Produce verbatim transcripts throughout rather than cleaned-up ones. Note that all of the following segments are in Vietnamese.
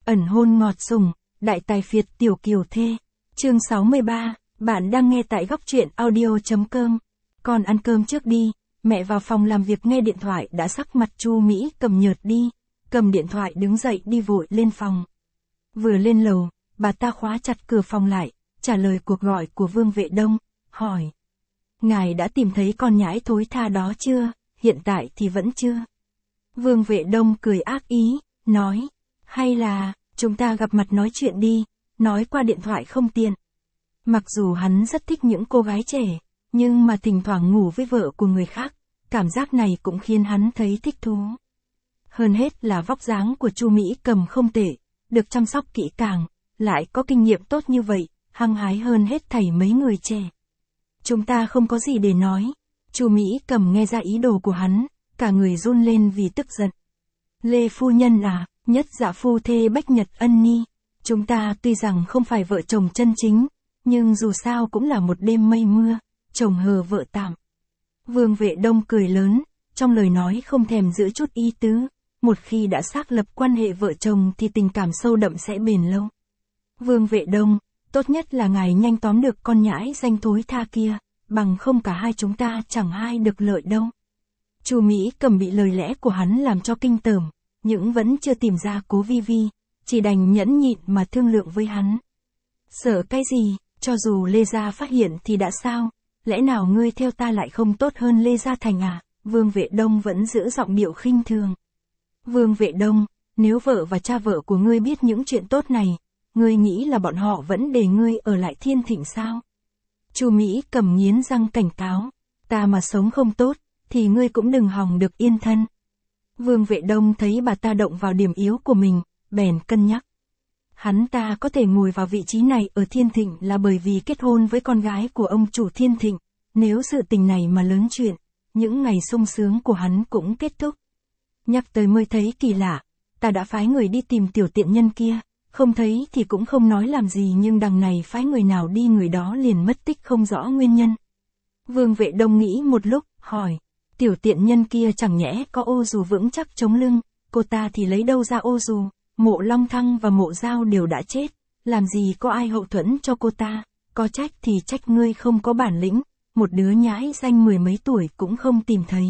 ẩn hôn ngọt sùng, đại tài phiệt tiểu kiều thê. Chương sáu mươi ba, bạn đang nghe tại góc truyện audio.com. Con ăn cơm trước đi, mẹ vào phòng làm việc nghe điện thoại đã sắc mặt Chu Mỹ cầm nhợt đi, cầm điện thoại đứng dậy đi vội lên phòng. Vừa lên lầu, bà ta khóa chặt cửa phòng lại, trả lời cuộc gọi của Vương Vệ Đông, hỏi. Ngài đã tìm thấy con nhãi thối tha đó chưa, hiện tại thì vẫn chưa. Vương Vệ Đông cười ác ý, nói, hay là, chúng ta gặp mặt nói chuyện đi, nói qua điện thoại không tiện. Mặc dù hắn rất thích những cô gái trẻ, nhưng mà thỉnh thoảng ngủ với vợ của người khác, cảm giác này cũng khiến hắn thấy thích thú. Hơn hết là vóc dáng của Chu Mỹ Cầm không tệ, được chăm sóc kỹ càng, lại có kinh nghiệm tốt như vậy, hăng hái hơn hết thảy mấy người trẻ. Chúng ta không có gì để nói. Chu Mỹ Cầm nghe ra ý đồ của hắn, cả người run lên vì tức giận. Lê phu nhân à, nhất dạ phu thê bách nhật ân ni. Chúng ta tuy rằng không phải vợ chồng chân chính, nhưng dù sao cũng là một đêm mây mưa, chồng hờ vợ tạm. Vương Vệ Đông cười lớn, trong lời nói không thèm giữ chút ý tứ. Một khi đã xác lập quan hệ vợ chồng thì tình cảm sâu đậm sẽ bền lâu. Vương Vệ Đông, tốt nhất là ngài nhanh tóm được con nhãi danh thối tha kia, bằng không cả hai chúng ta chẳng ai được lợi đâu. Chu Mỹ Cầm bị lời lẽ của hắn làm cho kinh tởm, nhưng vẫn chưa tìm ra Cố Vi Vi, chỉ đành nhẫn nhịn mà thương lượng với hắn. Sợ cái gì, cho dù Lê Gia phát hiện thì đã sao, lẽ nào ngươi theo ta lại không tốt hơn Lê Gia Thành à? Vương Vệ Đông vẫn giữ giọng điệu khinh thường. Vương Vệ Đông, nếu vợ và cha vợ của ngươi biết những chuyện tốt này, ngươi nghĩ là bọn họ vẫn để ngươi ở lại Thiên Thịnh sao? Chu Mỹ Cầm nghiến răng cảnh cáo, ta mà sống không tốt, thì ngươi cũng đừng hòng được yên thân. Vương Vệ Đông thấy bà ta động vào điểm yếu của mình, bèn cân nhắc. Hắn ta có thể ngồi vào vị trí này ở Thiên Thịnh là bởi vì kết hôn với con gái của ông chủ Thiên Thịnh, nếu sự tình này mà lớn chuyện, những ngày sung sướng của hắn cũng kết thúc. Nhắc tới mới thấy kỳ lạ, ta đã phái người đi tìm tiểu tiện nhân kia, không thấy thì cũng không nói làm gì nhưng đằng này phái người nào đi người đó liền mất tích không rõ nguyên nhân. Vương Vệ Đông nghĩ một lúc, hỏi, tiểu tiện nhân kia chẳng nhẽ có ô dù vững chắc chống lưng, cô ta thì lấy đâu ra ô dù, Mộ Long Thăng và Mộ Giao đều đã chết, làm gì có ai hậu thuẫn cho cô ta, có trách thì trách ngươi không có bản lĩnh, một đứa nhãi danh mười mấy tuổi cũng không tìm thấy.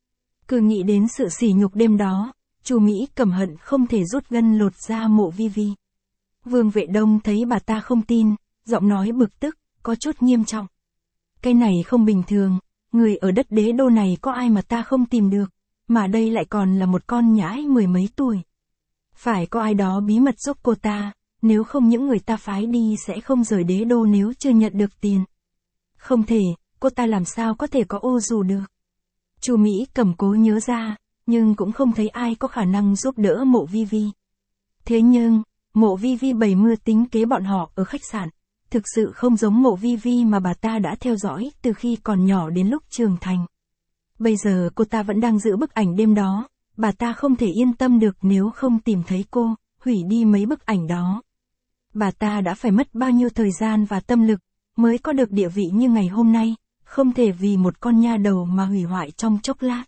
Cứ nghĩ đến sự sỉ nhục đêm đó, Chu Mỹ Cầm hận không thể rút gân lột ra Mộ Vi Vi. Vương Vệ Đông thấy bà ta không tin, giọng nói bực tức, có chút nghiêm trọng. Cái này không bình thường, người ở đất đế đô này có ai mà ta không tìm được, mà đây lại còn là một con nhãi mười mấy tuổi. Phải có ai đó bí mật giúp cô ta, nếu không những người ta phái đi sẽ không rời đế đô nếu chưa nhận được tiền. Không thể, cô ta làm sao có thể có ô dù được. Chu Mỹ Cầm cố nhớ ra, nhưng cũng không thấy ai có khả năng giúp đỡ Mộ Vi Vi. Thế nhưng, Mộ Vi Vi bày mưu tính kế bọn họ ở khách sạn, thực sự không giống Mộ Vi Vi mà bà ta đã theo dõi từ khi còn nhỏ đến lúc trưởng thành. Bây giờ cô ta vẫn đang giữ bức ảnh đêm đó, bà ta không thể yên tâm được nếu không tìm thấy cô, hủy đi mấy bức ảnh đó. Bà ta đã phải mất bao nhiêu thời gian và tâm lực, mới có được địa vị như ngày hôm nay, không thể vì một con nha đầu mà hủy hoại trong chốc lát.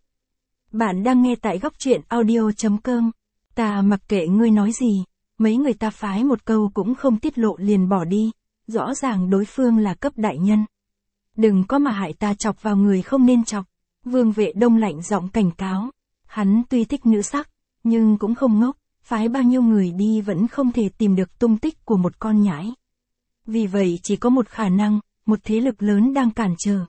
Bạn đang nghe tại góc truyện audio.com, ta mặc kệ ngươi nói gì, mấy người ta phái một câu cũng không tiết lộ liền bỏ đi, rõ ràng đối phương là cấp đại nhân. Đừng có mà hại ta chọc vào người không nên chọc. Vương Vệ Đông lạnh giọng cảnh cáo, hắn tuy thích nữ sắc, nhưng cũng không ngốc, phái bao nhiêu người đi vẫn không thể tìm được tung tích của một con nhãi. Vì vậy chỉ có một khả năng, một thế lực lớn đang cản trở.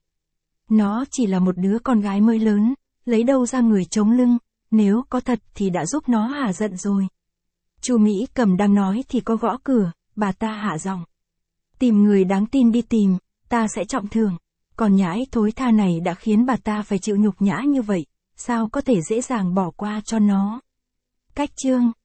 Nó chỉ là một đứa con gái mới lớn, lấy đâu ra người chống lưng, nếu có thật thì đã giúp nó hả giận rồi. Chu Mỹ Cầm đang nói thì có gõ cửa, bà ta hạ giọng. Tìm người đáng tin đi tìm, ta sẽ trọng thưởng. Còn nhãi thối tha này đã khiến bà ta phải chịu nhục nhã như vậy, sao có thể dễ dàng bỏ qua cho nó. Cách chương